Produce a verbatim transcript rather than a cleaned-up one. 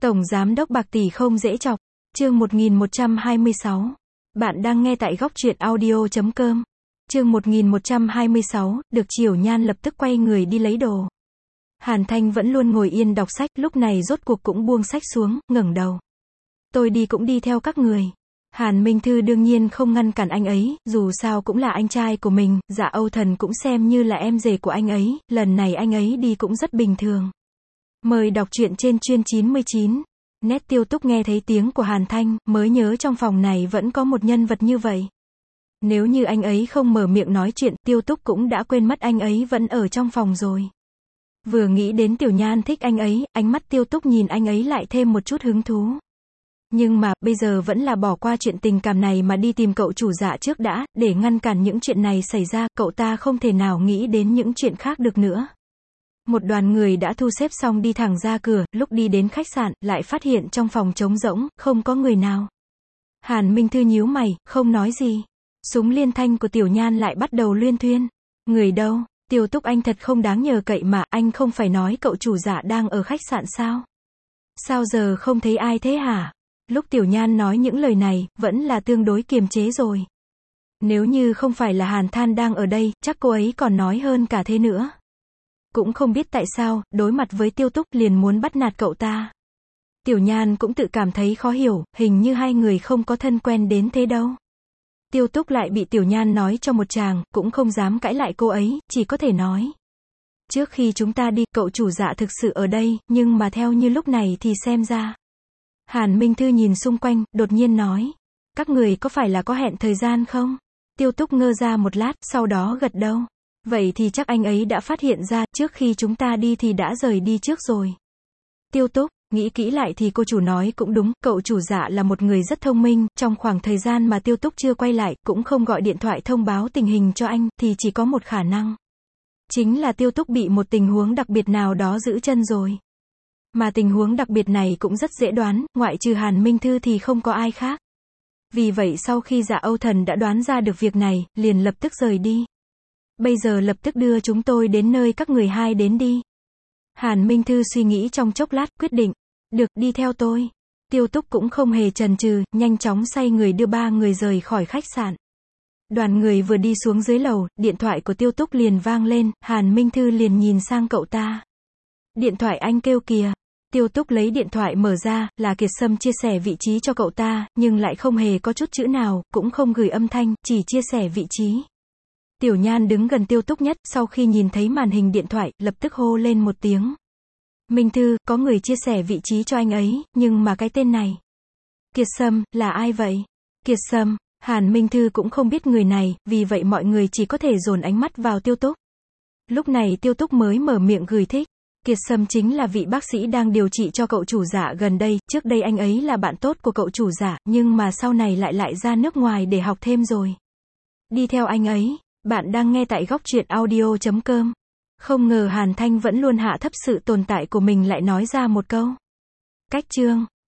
Tổng Giám đốc bạc tỷ không dễ chọc. Chương một nghìn một trăm hai mươi sáu. Bạn đang nghe tại góc truyện audio chấm com. Chương một nghìn một trăm hai mươi sáu, được Triểu Nhan lập tức quay người đi lấy đồ. Hàn Thanh vẫn luôn ngồi yên đọc sách, lúc này rốt cuộc cũng buông sách xuống, ngẩng đầu. Tôi đi cũng đi theo các người. Hàn Minh Thư đương nhiên không ngăn cản anh ấy, dù sao cũng là anh trai của mình, Dạ Âu Thần cũng xem như là em rể của anh ấy, lần này anh ấy đi cũng rất bình thường. Mời đọc truyện trên chuyên chín mươi chín. Nét Tiêu Túc nghe thấy tiếng của Hàn Thanh, mới nhớ trong phòng này vẫn có một nhân vật như vậy. Nếu như anh ấy không mở miệng nói chuyện, Tiêu Túc cũng đã quên mất anh ấy vẫn ở trong phòng rồi. Vừa nghĩ đến Tiểu Nhan thích anh ấy, ánh mắt Tiêu Túc nhìn anh ấy lại thêm một chút hứng thú. Nhưng mà, bây giờ vẫn là bỏ qua chuyện tình cảm này mà đi tìm cậu chủ Dạ trước đã, để ngăn cản những chuyện này xảy ra, cậu ta không thể nào nghĩ đến những chuyện khác được nữa. Một đoàn người đã thu xếp xong đi thẳng ra cửa, lúc đi đến khách sạn, lại phát hiện trong phòng trống rỗng, không có người nào. Hàn Minh Thư nhíu mày, không nói gì. Súng liên thanh của Tiểu Nhan lại bắt đầu luyên thuyên. Người đâu? Tiêu Túc anh thật không đáng nhờ cậy mà, anh không phải nói cậu chủ Dạ đang ở khách sạn sao? Sao giờ không thấy ai thế hả? Lúc Tiểu Nhan nói những lời này, vẫn là tương đối kiềm chế rồi. Nếu như không phải là Hàn Than đang ở đây, chắc cô ấy còn nói hơn cả thế nữa. Cũng không biết tại sao, đối mặt với Tiêu Túc liền muốn bắt nạt cậu ta. Tiểu Nhan cũng tự cảm thấy khó hiểu, hình như hai người không có thân quen đến thế đâu. Tiêu Túc lại bị Tiểu Nhan nói cho một tràng, cũng không dám cãi lại cô ấy, chỉ có thể nói. Trước khi chúng ta đi, cậu chủ Dạ thực sự ở đây, nhưng mà theo như lúc này thì xem ra. Hàn Minh Thư nhìn xung quanh, đột nhiên nói. Các người có phải là có hẹn thời gian không? Tiêu Túc ngơ ra một lát, sau đó gật đầu. Vậy thì chắc anh ấy đã phát hiện ra, trước khi chúng ta đi thì đã rời đi trước rồi. Tiêu Túc, nghĩ kỹ lại thì cô chủ nói cũng đúng, cậu chủ Dạ là một người rất thông minh, trong khoảng thời gian mà Tiêu Túc chưa quay lại, cũng không gọi điện thoại thông báo tình hình cho anh, thì chỉ có một khả năng. Chính là Tiêu Túc bị một tình huống đặc biệt nào đó giữ chân rồi. Mà tình huống đặc biệt này cũng rất dễ đoán, ngoại trừ Hàn Minh Thư thì không có ai khác. Vì vậy sau khi Dạ Âu Thần đã đoán ra được việc này, liền lập tức rời đi. Bây giờ lập tức đưa chúng tôi đến nơi các người hai đến đi. Hàn Minh Thư suy nghĩ trong chốc lát, quyết định. Được, đi theo tôi. Tiêu Túc cũng không hề chần chừ, nhanh chóng xoay người đưa ba người rời khỏi khách sạn. Đoàn người vừa đi xuống dưới lầu, điện thoại của Tiêu Túc liền vang lên, Hàn Minh Thư liền nhìn sang cậu ta. Điện thoại anh kêu kìa. Tiêu Túc lấy điện thoại mở ra, là Kiệt Sâm chia sẻ vị trí cho cậu ta, nhưng lại không hề có chút chữ nào, cũng không gửi âm thanh, chỉ chia sẻ vị trí. Tiểu Nhan đứng gần Tiêu Túc nhất, sau khi nhìn thấy màn hình điện thoại, lập tức hô lên một tiếng. Minh Thư, có người chia sẻ vị trí cho anh ấy, nhưng mà cái tên này. Kiệt Sâm, là ai vậy? Kiệt Sâm, Hàn Minh Thư cũng không biết người này, vì vậy mọi người chỉ có thể dồn ánh mắt vào Tiêu Túc. Lúc này Tiêu Túc mới mở miệng gửi thích. Kiệt Sâm chính là vị bác sĩ đang điều trị cho cậu chủ Dạ gần đây, trước đây anh ấy là bạn tốt của cậu chủ Dạ, nhưng mà sau này lại lại ra nước ngoài để học thêm rồi. Đi theo anh ấy. Bạn đang nghe tại góc truyện audio chấm com. Không ngờ Hàn Thanh vẫn luôn hạ thấp sự tồn tại của mình lại nói ra một câu. Cách chương.